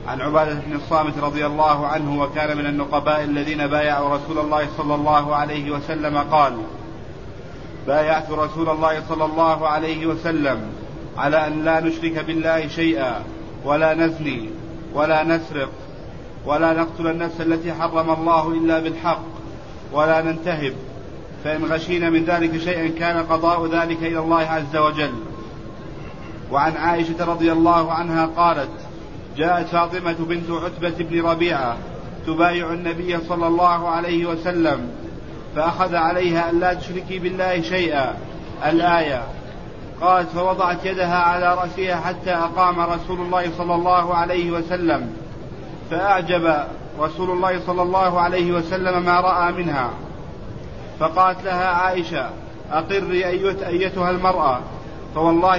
عن عبادة بن الصامت رضي الله عنه وكان من النقباء الذين بايعوا رسول الله صلى الله عليه وسلم قال: بايعت رسول الله صلى الله عليه وسلم على أن لا نشرك بالله شيئا ولا نزني ولا نسرق ولا نقتل النفس التي حرم الله إلا بالحق ولا ننتهب، فإن غشينا من ذلك شيئا كان قضاء ذلك إلى الله عز وجل. وعن عائشة رضي الله عنها قالت: جاءت فاطمة بنت عتبة بن ربيعة تبايع النبي صلى الله عليه وسلم فأخذ عليها أن لا تشركي بالله شيئا الآية. قالت: فوضعت يدها على رأسها حتى أقام رسول الله صلى الله عليه وسلم، فأعجب رسول الله صلى الله عليه وسلم ما رأى منها، فقالت لها عائشة: أقري أيتها المرأة، فوالله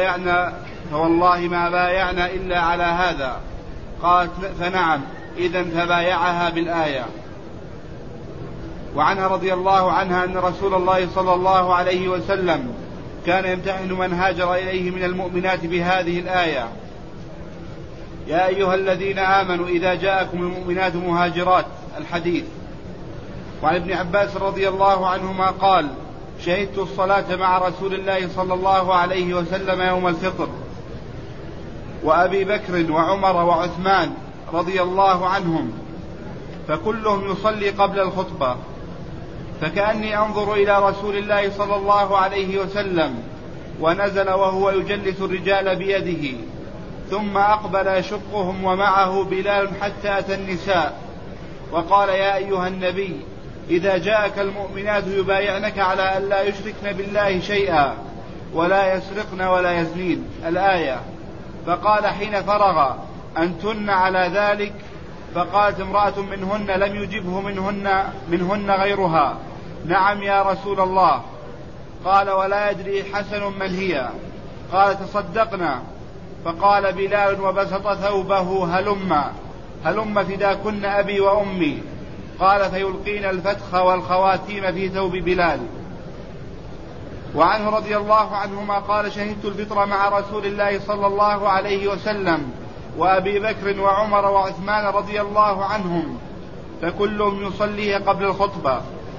ما بايعنا إلا على هذا. قالت: فنعم، إذن فبايعها بالآية. وعنها رضي الله عنها أن رسول الله صلى الله عليه وسلم كان يمتحن من هاجر إليه من المؤمنات بهذه الآية: يا أيها الذين آمنوا إذا جاءكم المؤمنات مهاجرات، الحديث. وعن ابن عباس رضي الله عنهما قال: شهدت الصلاة مع رسول الله صلى الله عليه وسلم يوم الفطر، وأبي بكر وعمر وعثمان رضي الله عنهم، فكلهم يصلي قبل الخطبة، فكأني أنظر إلى رسول الله صلى الله عليه وسلم ونزل وهو يجلس الرجال بيده، ثم أقبل يشقهم ومعه بلال حتى أتى النساء، وقال: يا أيها النبي إذا جاءك المؤمنات يبايعنك على أن لا يشركن بالله شيئا ولا يسرقن ولا يزنين، الآية. فقال حين فرغ: أنتن على ذلك؟ فقالت امرأة منهن لم يجبه منهن غيرها: نعم يا رسول الله. قال: ولا يدري حسن من هي؟ قال: تصدقنا. فقال بلال وبسط ثوبه: هلم فداكن أبي وأمي. قال: فيلقين الفتخ والخواتيم في ثوب بلال. وعنه رضي الله عنهما قال: شهدت الفطر مع رسول الله صلى الله عليه وسلم وأبي بكر وعمر وعثمان رضي الله عنهم، فكلهم يصلي قبل الخطبة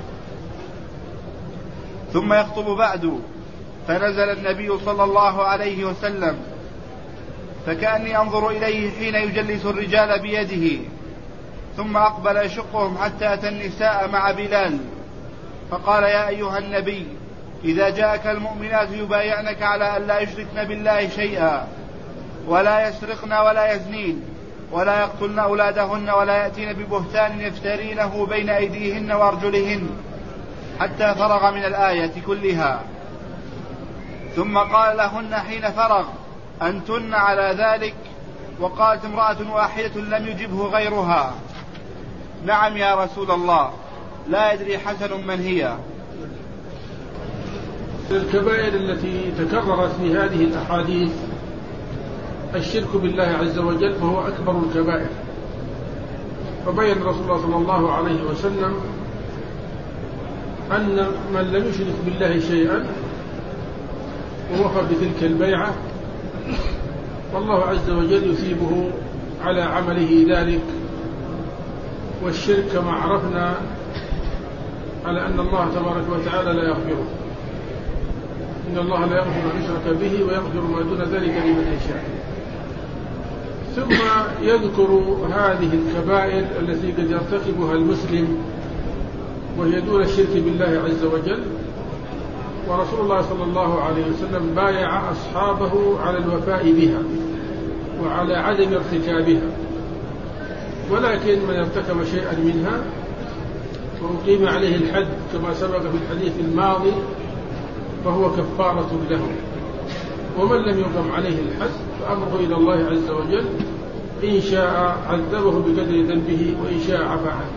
ثم يخطب بعد، فنزل النبي صلى الله عليه وسلم، فكأني أنظر إليه حين يجلس الرجال بيده، ثم أقبل يشقهم حتى أتى النساء مع بلال، فقال: يا أيها النبي إذا جاءك المؤمنات يبايعنك على أن لا يشركن بالله شيئا ولا يسرقن ولا يزنين ولا يقتلن أولادهن ولا يأتين ببهتان يفترينه بين أيديهن وأرجلهن، حتى فرغ من الآية كلها. ثم قال لهن حين فرغ: أنتن على ذلك؟ وقالت امرأة واحدة لم يجبه غيرها: نعم يا رسول الله. لا يدري حسن من هي. الكبائر التي تكررت في هذه الأحاديث الشرك بالله عز وجل، فهو أكبر الكبائر. فبين رسول الله صلى الله عليه وسلم أن من لم يشرك بالله شيئا ووفى بتلك البيعة والله عز وجل يثيبه على عمله ذلك. والشرك كما عرفنا على أن الله تبارك وتعالى لا يغفره، إن الله لا يغفر أن يشرك به ويغفر ما دون ذلك لمن يشاء. ثم يذكر هذه الكبائر التي قد يرتكبها المسلم وهي دون الشرك بالله عز وجل. ورسول الله صلى الله عليه وسلم بايع أصحابه على الوفاء بها وعلى عدم ارتكابها، ولكن من ارتكب شيئا منها وأقيم عليه الحد كما سبق في الحديث الماضي فهو كفارة له، ومن لم يقم عليه الحد فأمره إلى الله عز وجل، إن شاء عذبه بقدر ذنبه وإن شاء عفا عنه.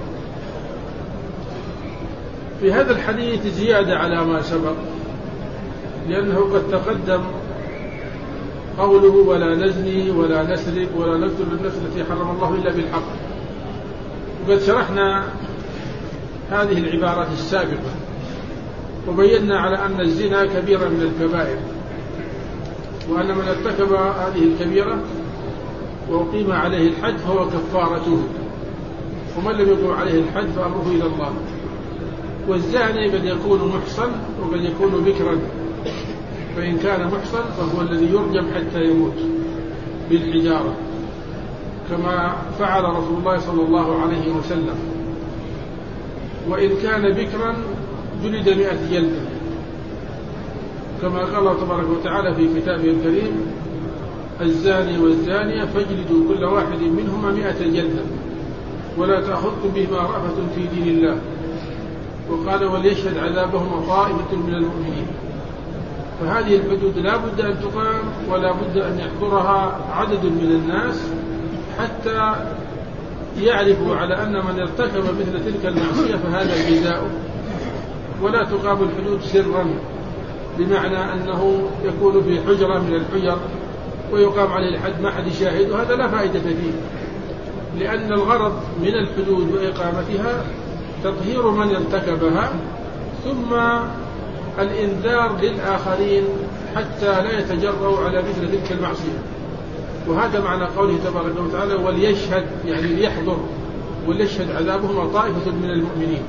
في هذا الحديث زيادة على ما سبق، لأنه قد تقدم قوله: ولا نزني ولا نسرق ولا نقتل النفس التي حرم الله إلا بالحق. وقد شرحنا هذه العبارات السابقة وبينا على أن الزنا كبيرة من الكبائر، وأن من ارتكب هذه الكبيرة وأقيم عليه الحد فهو كفارته، ومن لم يقم عليه الحد فأمره إلى الله. والزاني قد يكون محصن وقد يكون بكرا، فإن كان محصن فهو الذي يرجم حتى يموت بالحجارة كما فعل رسول الله صلى الله عليه وسلم. وإن كان بكرا جلد 100 جلدة كما قال الله تبارك وتعالى في كتابه الكريم: الزاني والزانية فاجلدوا كل واحد منهما 100 جلدة ولا تأخذكم بهما رأفة في دين الله. وقال: وليشهد عذابهما طائفة من المؤمنين. فهذه الحدود لا بد أن تقام ولا بد أن يحضرها عدد من الناس حتى يعرفوا على أن من ارتكب مثل تلك المعصية فهذا جزاؤه. ولا تقام الحدود سرا، بمعنى أنه يكون في حجرة من الحجر ويقام عليه الحد ما حد يشاهد، وهذا لا فائدة فيه، لأن الغرض من الحدود وإقامتها تطهير من ارتكبها ثم الإنذار للآخرين حتى لا يتجرؤوا على مثل تلك المعصية. وهذا معنى قوله تبارك وتعالى: وليشهد، يعني ليحضر، وليشهد عذابهما طائفة من المؤمنين.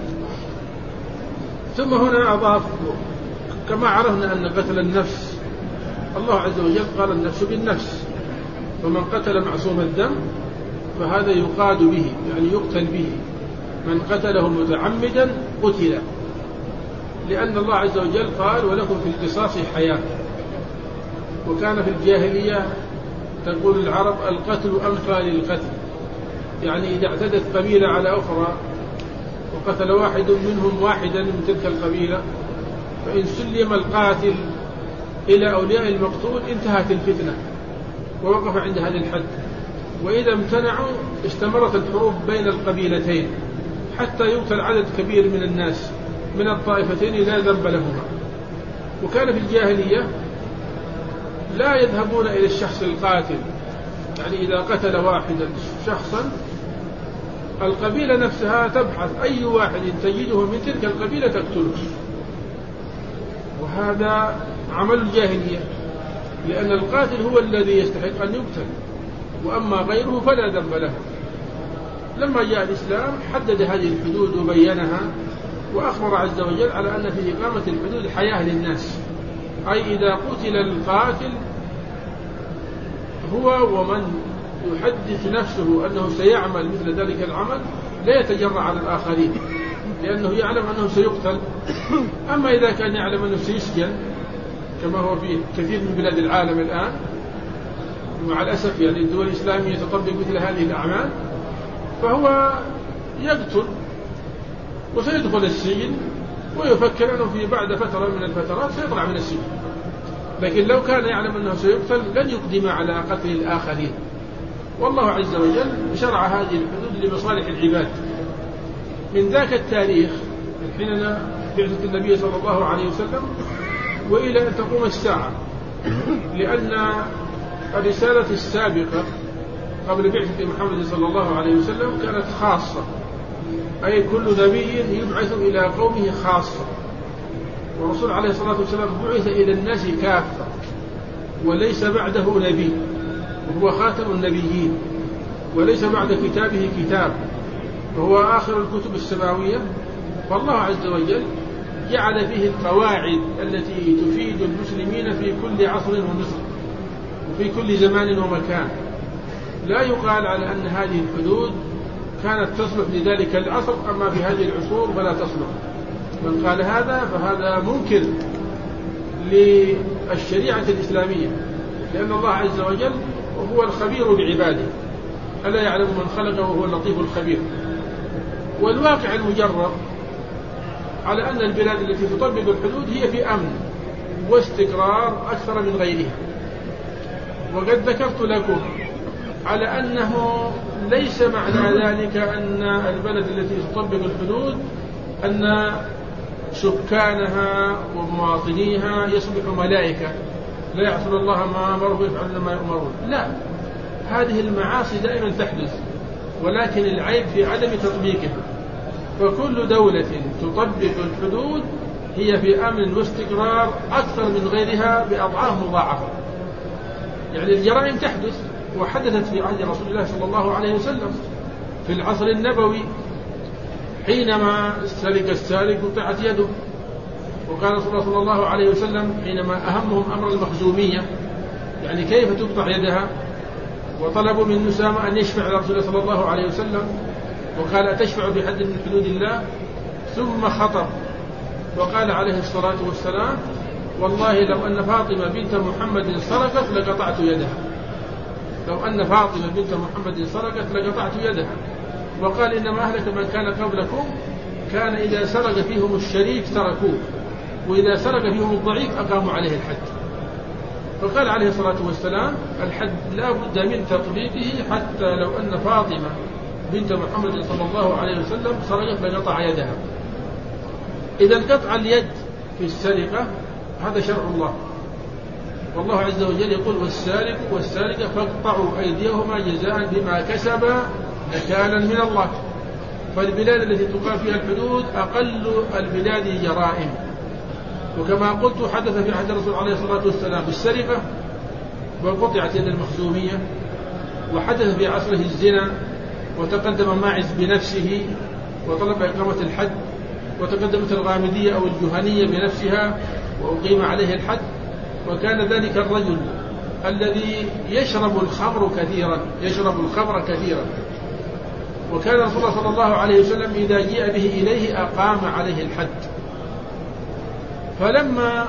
ثم هنا أضاف: كما عرفنا أن قتل النفس الله عز وجل قال النفس بالنفس، فمن قتل معصوم الدم فهذا يقاد به، يعني يقتل به. من قتله متعمدا قتل، لأن الله عز وجل قال: ولكم في القصاص حياة. وكان في الجاهلية تقول العرب: القتل أنفى للقتل، يعني إذا اعتدت قبيلة على أخرى وقتل واحد منهم واحدا من تلك القبيلة فإن سلم القاتل إلى أولياء المقتول انتهت الفتنة ووقف عند هذا الحد. وإذا امتنعوا استمرت الحروب بين القبيلتين حتى يقتل عدد كبير من الناس من الطائفتين لا ذنب لهما. وكان في الجاهلية لا يذهبون إلى الشخص القاتل، يعني إذا قتل واحدا شخصا القبيلة نفسها تبحث أي واحد تجده من تلك القبيلة تقتله، وهذا عمل الجاهلية، لأن القاتل هو الذي يستحق أن يقتل، وأما غيره فلا ذنب له. لما جاء الإسلام حدد هذه الحدود وبينها، وأخبر عز وجل على أن في إقامة الحدود حياة للناس، أي إذا قتل القاتل هو ومن يحدث نفسه أنه سيعمل مثل ذلك العمل لا يتجرأ على الآخرين، لأنه يعلم أنه سيقتل. أما إذا كان يعلم أنه سيسجن كما هو في كثير من بلاد العالم الآن، ومع الأسف يعني الدول الإسلامية تطبق مثل هذه الأعمال، فهو يقتل وسيدخل السجن ويفكر أنه في بعد فترة من الفترات سيطلع من السجن. لكن لو كان يعلم أنه سيقتل لن يقدم على قتل الآخرين. والله عز وجل شرع هذه الحدود لمصالح العباد. من ذاك التاريخ من حين بعثة النبي صلى الله عليه وسلم وإلى أن تقوم الساعة، لأن الرسالة السابقة قبل بعثة محمد صلى الله عليه وسلم كانت خاصة، أي كل نبي يبعث إلى قومه خاصة، والرسول عليه الصلاة والسلام بعث إلى الناس كافة وليس بعده نبي، وهو خاتم النبيين، وليس بعد كتابه كتاب، وهو آخر الكتب السماوية. فالله عز وجل جعل فيه القواعد التي تفيد المسلمين في كل عصر ومصر وفي كل زمان ومكان. لا يقال على أن هذه الحدود كانت تصلح لذلك العصر، أما في هذه العصور فلا تصلح. من قال هذا فهذا منكر للشريعة الإسلامية، لأن الله عز وجل هو الخبير بعباده، ألا يعلم من خلق وهو اللطيف الخبير. والواقع المجرب على أن البلاد التي تطبق الحدود هي في أمن واستقرار أكثر من غيرها. وقد ذكرت لكم على أنه ليس معنى ذلك أن البلد التي تطبق الحدود أن سكانها ومواطنيها يصبحوا ملائكة لا يعصون الله ما أمرهم ويفعلون ما يؤمرون. لا، هذه المعاصي دائما تحدث، ولكن العيب في عدم تطبيقها. فكل دولة تطبق الحدود هي في أمن واستقرار أكثر من غيرها بأضعاف مضاعفة. يعني الجرائم تحدث وحدثت في عهد رسول الله صلى الله عليه وسلم في العصر النبوي حينما سرق السارق قطعت يده. وقال رسول الله صلى الله عليه وسلم حينما أهمهم أمر المخزومية، يعني كيف تقطع يدها، وطلبوا من نسامة أن يشفع لرسول الله صلى الله عليه وسلم، وقال أتشفع بحد من حدود الله؟ ثم خطب وقال عليه الصلاة والسلام والله لو أن فاطمة بنت محمد سرقت لقطعت يدها، لو أن فاطمة بنت محمد سرقت لقطعت يدها. وقال إنما أهلك من كان قبلكم كان إذا سرق فيهم الشريك تركوه، وإذا سرق فيهم الضعيف أقاموا عليه الحد. فقال عليه الصلاة والسلام الحد لا بد من تطبيقه حتى لو أن فاطمة بنت محمد صلى الله عليه وسلم سرقت لقطع يدها. إذا قطع اليد في السرقة هذا شرع الله، والله عز وجل يقول والسارق والسارقة فاقطعوا أيديهما جزاء بما كسبا نكالا من الله. فالبلاد التي تقام فيها الحدود أقل البلاد جرائم. وكما قلت حدث في عهد الرسول عليه الصلاة والسلام بالسرقة وقطعت يد المخزومية، وحدث في عصره الزنا وتقدم ماعز بنفسه وطلب إقامة الحد، وتقدمت الغامدية أو الجهنية بنفسها وأقيم عليه الحد. وكان ذلك الرجل الذي يشرب الخمر كثيرا، وكان رسول الله صلى الله عليه وسلم إذا جاء به إليه أقام عليه الحد. فلما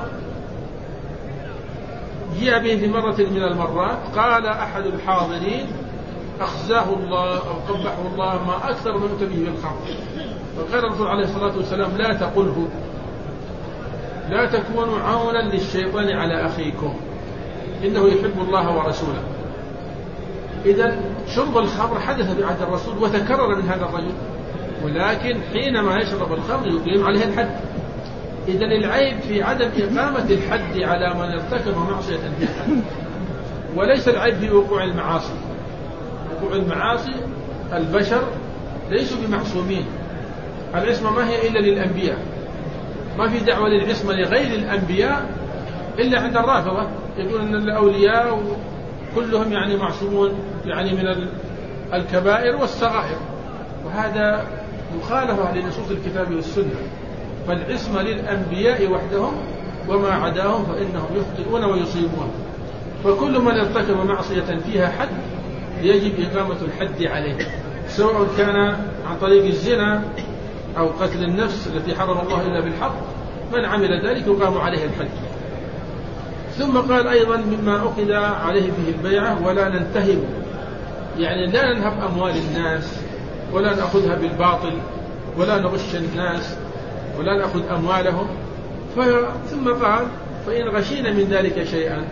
جاء به في مرة من المرات قال أحد الحاضرين أخزاه الله أو قبحه الله ما أكثر من به بالخمر. فقال الرسول عليه الصلاة والسلام لا تقله، لا تكونوا عونا للشيطان على أخيكم إنه يحب الله ورسوله. إذن شرب الخمر حدث في عهد الرسول وتكرر من هذا الرجل، ولكن حينما يشرب الخمر يقيم عليه الحد. إذن العيب في عدم إقامة الحد على من ارتكب معصية في الحد، وليس العيب في وقوع المعاصي. وقوع المعاصي البشر ليسوا بمعصومين، العصمة ما هي إلا للأنبياء، ما في دعوة للعصمة لغير الأنبياء إلا عند الرافضة، يقول أن الأولياء كلهم يعني معصومون يعني من الكبائر والصغائر، وهذا مخالفة لنصوص الكتاب والسنة. فالعصمة للأنبياء وحدهم، وما عداهم فإنهم يخطئون ويصيبون. فكل من ارتكب معصية فيها حد يجب إقامة الحد عليه، سواء كان عن طريق الزنا أو قتل النفس التي حرم الله إلا بالحق، من عمل ذلك يقام عليه الحد. ثم قال أيضا مما أخذ عليه به البيعة ولا ننتهب، يعني لا ننهب أموال الناس ولا نأخذها بالباطل ولا نغش الناس ولا نأخذ أموالهم. ثم قال فإن غشينا من ذلك شيئا،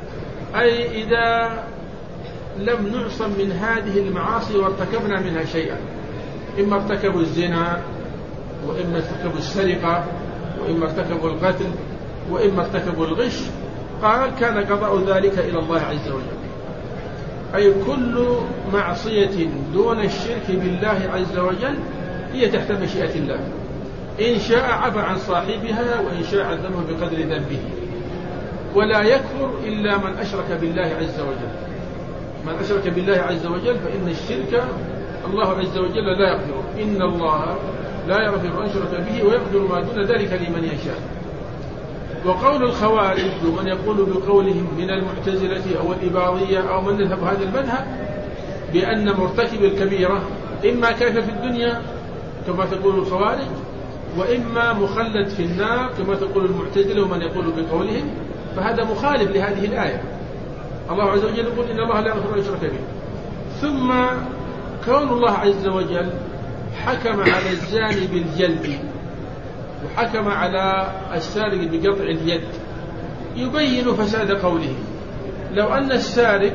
أي إذا لم نعصم من هذه المعاصي وارتكبنا منها شيئا، إما ارتكبوا الزنا وإما ارتكبوا السرقة وإما ارتكبوا القتل وإما ارتكبوا الغش، قال كان قضاء ذلك إلى الله عز وجل. أي كل معصية دون الشرك بالله عز وجل هي تحت مشيئة الله، إن شاء عفى عن صاحبها وإن شاء عذبه بقدر ذنبه. ولا يكفر إلا من أشرك بالله عز وجل. من أشرك بالله عز وجل فإن الشرك الله عز وجل لا يغفر، إن الله لا يغفر أن يشرك به ويغفر ما دون ذلك لمن يشاء. وقول الخوارج ومن يقول بقولهم من المعتزلة أو الإباضية أو من يذهب هذا المذهب بأن مرتكب الكبيرة إما كافر في الدنيا كما تقول الخوارج، وإما مخلد في النار كما تقول المعتزلة ومن يقول بقولهم، فهذا مخالف لهذه الآية. الله عز وجل يقول إن الله لا يغفر أن يشرك به. ثم كون الله عز وجل حكم على الزاني بالجلد وحكم على السارق بقطع اليد يبين فساد قوله. لو أن السارق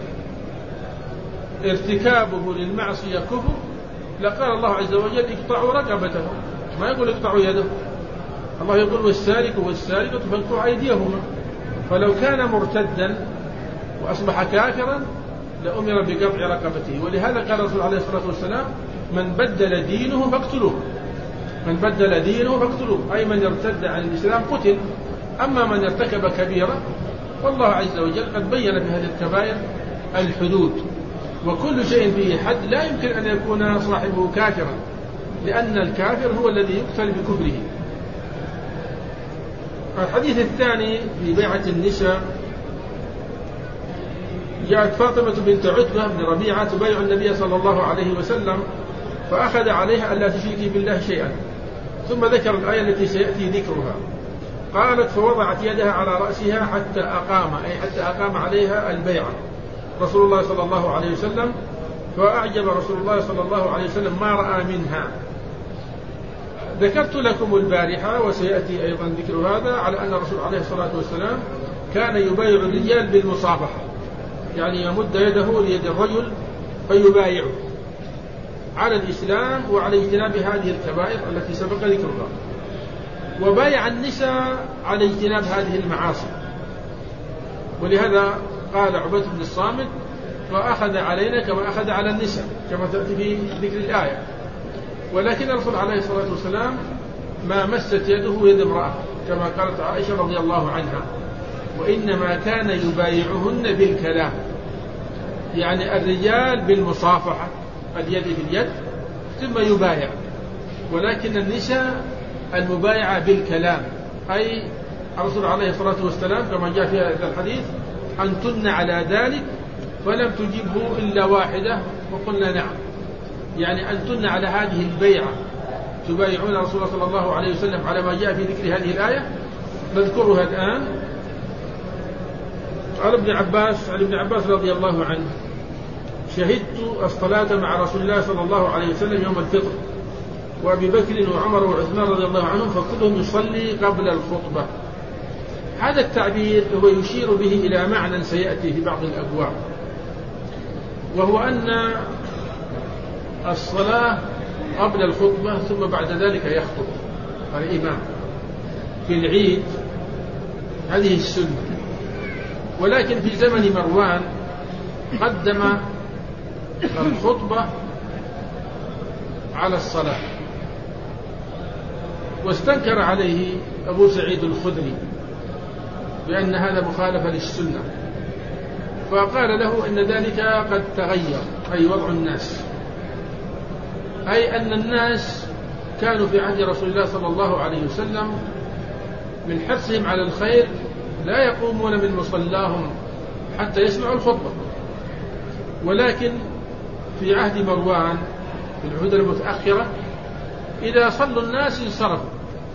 ارتكابه للمعصية كفر لقال الله عز وجل اقطعوا رقبته، ما يقول اقطعوا يده. الله يقول والسارق والسارقة فاقطعوا أيديهما. فلو كان مرتدا وأصبح كافرا لأمر بقطع رقبته. ولهذا قال الرسول عليه الصلاة والسلام من بدل دينه فاقتلوه، من بدل دينه فاقتلوه، أي من ارتد عن الإسلام قتل. أما من ارتكب كبيرة والله عز وجل قد بين في هذه الكبائر الحدود، وكل شيء فيه حد لا يمكن أن يكون صاحبه كافرا، لأن الكافر هو الذي يقتل بكفره. الحديث الثاني في بيعة النساء، جاءت فاطمة بنت عتبة بن ربيعة تبايع النبي صلى الله عليه وسلم، فأخذ عليها ألا تشركي بالله شيئا، ثم ذكر الآية التي سيأتي ذكرها. قالت: فوضعت يدها على رأسها حتى أقام عليها البيعة رسول الله صلى الله عليه وسلم، فأعجب رسول الله صلى الله عليه وسلم ما رأى منها. ذكرت لكم البارحة وسيأتي أيضا ذكر هذا على أن الرسول عليه الصلاة والسلام كان يبايع الرجال بالمصافحة، يعني يمد يده ليد الرجل فيبايعه على الإسلام وعلى اجتناب هذه الكبائر التي سبق ذكرها، وبايع النساء على اجتناب هذه المعاصي. ولهذا قال عبادة بن الصامت: فأخذ علينا كما أخذ على النساء، كما تأتي في ذكر الآية. ولكن الرسول عليه الصلاة والسلام ما مست يده يد امرأة، كما قالت عائشة رضي الله عنها: وإنما كان يبايعهن بالكلام، يعني الرجال بالمصافحة، اليد باليد ثم يبايع، ولكن النساء المبايعة بالكلام، أي الرسول عليه الصلاة والسلام كما جاء في هذا الحديث: أنتن على ذلك، فلم تجبه إلا واحدة وقلنا نعم، يعني أنتن على هذه البيعة تبايعون رسول الله صلى الله عليه وسلم على ما جاء في ذكر هذه الآية. نذكرها الآن. قال ابن عباس رضي الله عنه: شهدت الصلاة مع رسول الله صلى الله عليه وسلم يوم الفطر، وأبي بكر وعمر وعثمان رضي الله عنهم، فكلهم يصلي قبل الخطبة. هذا التعبير هو يشير به إلى معنى سيأتي في بعض الأبواب، وهو أن الصلاة قبل الخطبة ثم بعد ذلك يخطب الإمام في العيد، هذه السنة. ولكن في زمن مروان قدم الخطبة على الصلاة، واستنكر عليه أبو سعيد الخدري بأن هذا مخالفة للسنة، فقال له إن ذلك قد تغير، أي وضع الناس، أي أن الناس كانوا في عهد رسول الله صلى الله عليه وسلم من حرصهم على الخير لا يقومون من مصلاهم حتى يسمعوا الخطبة، ولكن في عهد مروان في العهود المتأخرة إذا صلوا الناس انصرفوا.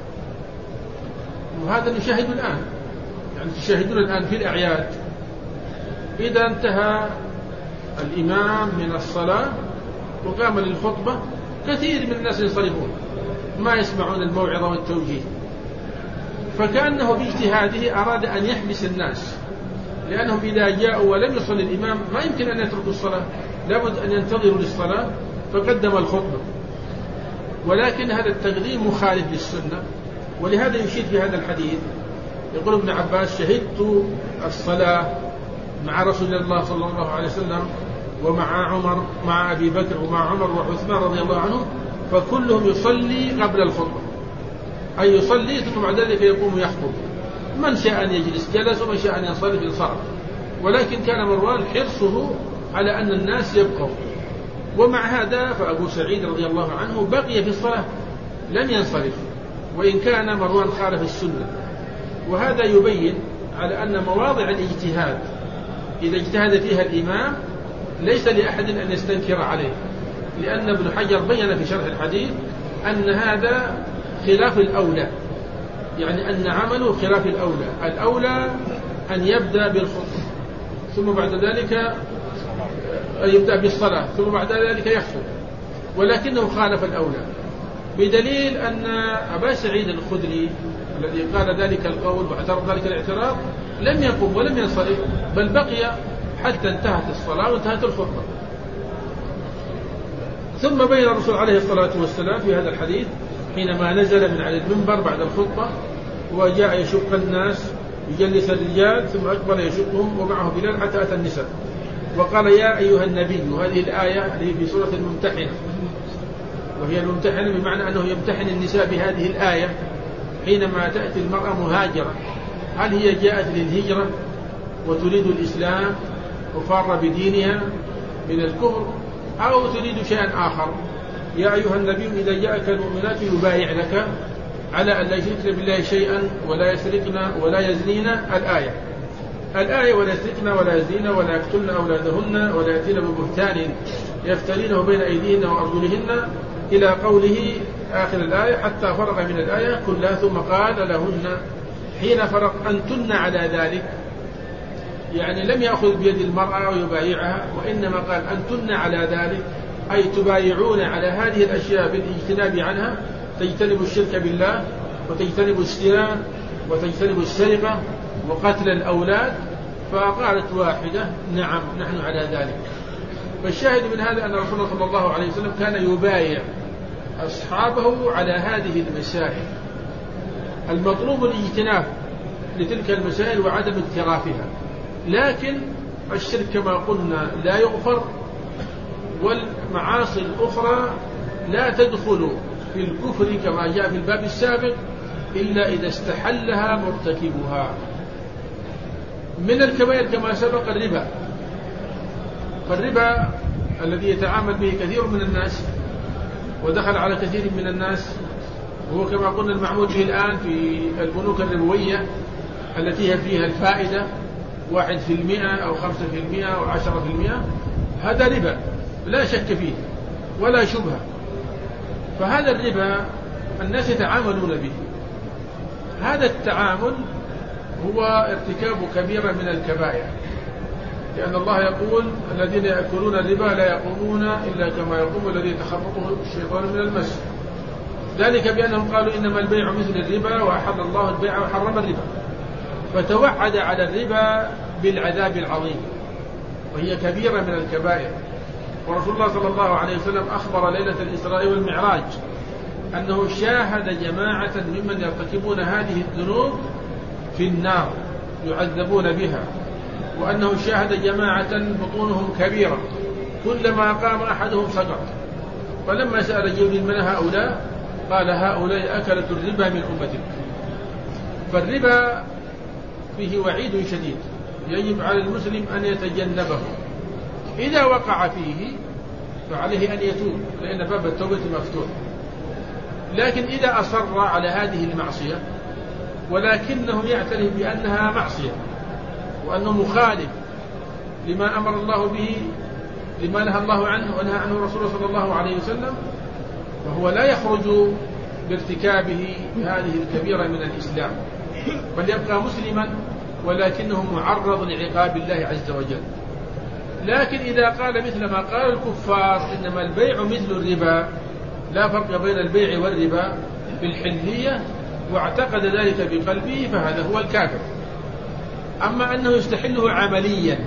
وهذا نشاهد الآن، يعني تشاهدون الآن في الأعياد إذا انتهى الإمام من الصلاة وقام للخطبة كثير من الناس ينصرفون، ما يسمعون الموعظة والتوجيه، فكأنه باجتهاده أراد أن يحبس الناس، لأنهم إذا جاءوا ولم يصل الإمام ما يمكن أن يتركوا الصلاة، لابد أن ينتظروا للصلاة، فقدم الخطبة. ولكن هذا التقديم مخالف للسنة، ولهذا يشير في هذا الحديث. يقول ابن عباس: شهدت الصلاة مع رسول الله صلى الله عليه وسلم مع أبي بكر ومع عمر وعثمان رضي الله عنهم، فكلهم يصلي قبل الخطبة، أي يصلي ثم بعد ذلك يقوم يخطب، من شاء أن يجلس جلس ومن شاء أن ينصرف انصرف. ولكن كان مروان حرصه على أن الناس يبقوا، ومع هذا فأبو سعيد رضي الله عنه بقي في الصلاة لم ينصرف، وإن كان مروان خالف السنة. وهذا يبين على أن مواضع الاجتهاد إذا اجتهد فيها الإمام ليس لأحد أن يستنكر عليه، لأن ابن حجر بين في شرح الحديث أن هذا خلاف الأولى، يعني أن عمله خلاف الأولى أن يبدأ بالخطبة ثم بعد ذلك يبدأ بالصلاة ثم بعد ذلك يخطب، ولكنه خالف الأولى، بدليل أن أبا سعيد الخدري الذي قال ذلك القول واعترض ذلك الاعتراض لم يقم ولم ينصرف، بل بقي حتى انتهت الصلاة وانتهت الخطبة. ثم بين الرسول عليه الصلاة والسلام في هذا الحديث حينما نزل من على المنبر بعد الخطبة وجاء يشق الناس يجلس الرجال ثم أقبل يشقهم ومعه بلال حتى أتى النساء، وقال: يا أيها النبي. وهذه الآية التي في سورة الممتحنة، وهي الممتحنة بمعنى أنه يمتحن النساء بهذه الآية حينما تأتي المرأة مهاجرة، هل هي جاءت للهجرة وتريد الإسلام وفار بدينها من الكفر، أو تريد شيئا آخر. يا أيها النبي إذا جاءك المؤمنات يبايعنك على أن لا يشركن بالله شيئا ولا يسرقن ولا يزنين. الآية ولا يسرقن ولا يزنين ولا يقتلن أولادهن ولا يأتين ببهتان يفترينه بين أيديهن وأرجلهن إلى قوله آخر الآية حتى فرغ من الآية كلها، ثم قال لهن حين فرغ أنتن على ذلك، يعني لم يأخذ بيد المرأة ويبايعها، وإنما قال أنتن على ذلك، أي تبايعون على هذه الأشياء بالاجتناب عنها، تجتنب الشرك بالله وتجتنب الزنا وتجتنب السرقة وقتل الأولاد. فقالت واحدة نعم نحن على ذلك. فالشاهد من هذا أن رسول الله صلى الله عليه وسلم كان يبايع أصحابه على هذه المسائل. المطلوب الاجتناب لتلك المسائل وعدم اقترافها، لكن الشرك كما قلنا لا يغفر، والمعاصي الأخرى لا تدخل في الكفر كما جاء في الباب السابق إلا إذا استحلها مرتكبها. من الكبائر كما سبق الربا، فالربا الذي يتعامل به كثير من الناس ودخل على كثير من الناس، وهو كما قلنا المعمول به الآن في البنوك الربوية التي هي فيها الفائدة 1% أو 5% أو 10%، هذا ربا لا شك فيه ولا شبهة. فهذا الربا الناس يتعاملون به. هذا التعامل هو ارتكاب كبيرة من الكبائر، لأن الله يقول الذين يأكلون الربا لا يقومون إلا كما يقوم الذي يتخبطه الشيطان من المس، ذلك بأنهم قالوا إنما البيع مثل الربا وأحل الله البيع وحرم الربا، فتوعد على الربا بالعذاب العظيم، وهي كبيرة من الكبائر. ورسول الله صلى الله عليه وسلم أخبر ليلة الإسراء والمعراج أنه شاهد جماعة ممن يرتكبون هذه الذنوب في النار يعذبون بها، وأنه شاهد جماعة بطونهم كبيرة كلما قام أحدهم سقط. فلما سأل جبريل من هؤلاء قال هؤلاء أكلة الربا من أمتك. فالربا فيه وعيد شديد يجب على المسلم أن يتجنبه. إذا وقع فيه فعليه أن يتوب، لأن باب التوبة مفتوح. لكن إذا أصر على هذه المعصية ولكنه يعترف بأنها معصية وأنه مخالف لما أمر الله به، لما نهى الله عنه ونهى عنه رسوله صلى الله عليه وسلم، فهو لا يخرج بارتكابه هذه الكبيرة من الإسلام، بل يبقى مسلما ولكنه معرض لعقاب الله عز وجل. لكن إذا قال مثل ما قال الكفار إنما البيع مثل الربا، لا فرق بين البيع والربا بالحلية، واعتقد ذلك بقلبه، فهذا هو الكافر. أما أنه يستحله عمليا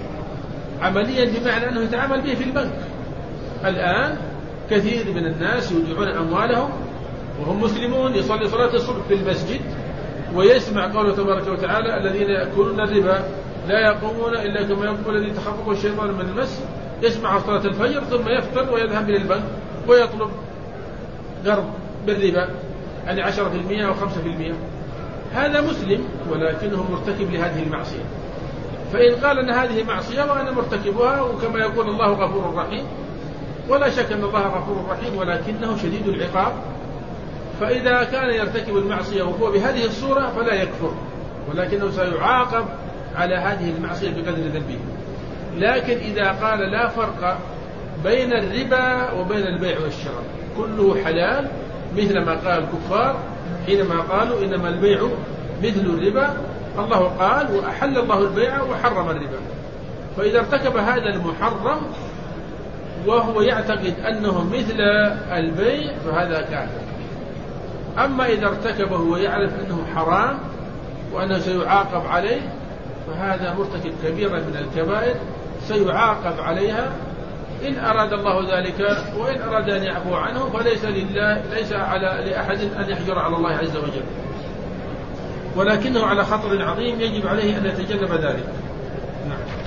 بمعنى أنه يتعامل به في البنك. الآن كثير من الناس يودعون أموالهم وهم مسلمون، يصلي صلاة الصبح في المسجد ويسمع قوله تبارك وتعالى الذين يأكلون الربا لا يقومون إلا كما يقوم الذي تخبطه الشيطان من المس، يسمع صلاة الفجر ثم يفطر ويذهب إلى البنك ويطلب قرض بالربا، يعني 10% أو 5%. هذا مسلم ولكنه مرتكب لهذه المعصية. فإن قال أن هذه معصية وأنا مرتكبها، وكما يقول الله غفور رحيم، ولا شك أن الله غفور رحيم ولكنه شديد العقاب، فإذا كان يرتكب المعصية وهو بهذه الصورة فلا يكفر، ولكنه سيعاقب على هذه المعصية بقدر ذنبه. لكن إذا قال لا فرق بين الربا وبين البيع والشراء، كله حلال، مثل ما قال الكفار حينما قالوا إنما البيع مثل الربا، الله قال وأحل الله البيع وحرم الربا. فإذا ارتكب هذا المحرم وهو يعتقد أنه مثل البيع فهذا كافر. أما إذا ارتكبه ويعرف أنه حرام وأنه سيعاقب عليه، فهذا مرتكب كبيرا من الكبائر سيعاقب عليها إن أراد الله ذلك، وإن أراد أن يعفو عنه فليس لأحد أن يحجر على الله عز وجل، ولكنه على خطر عظيم يجب عليه أن يتجنب ذلك. نعم.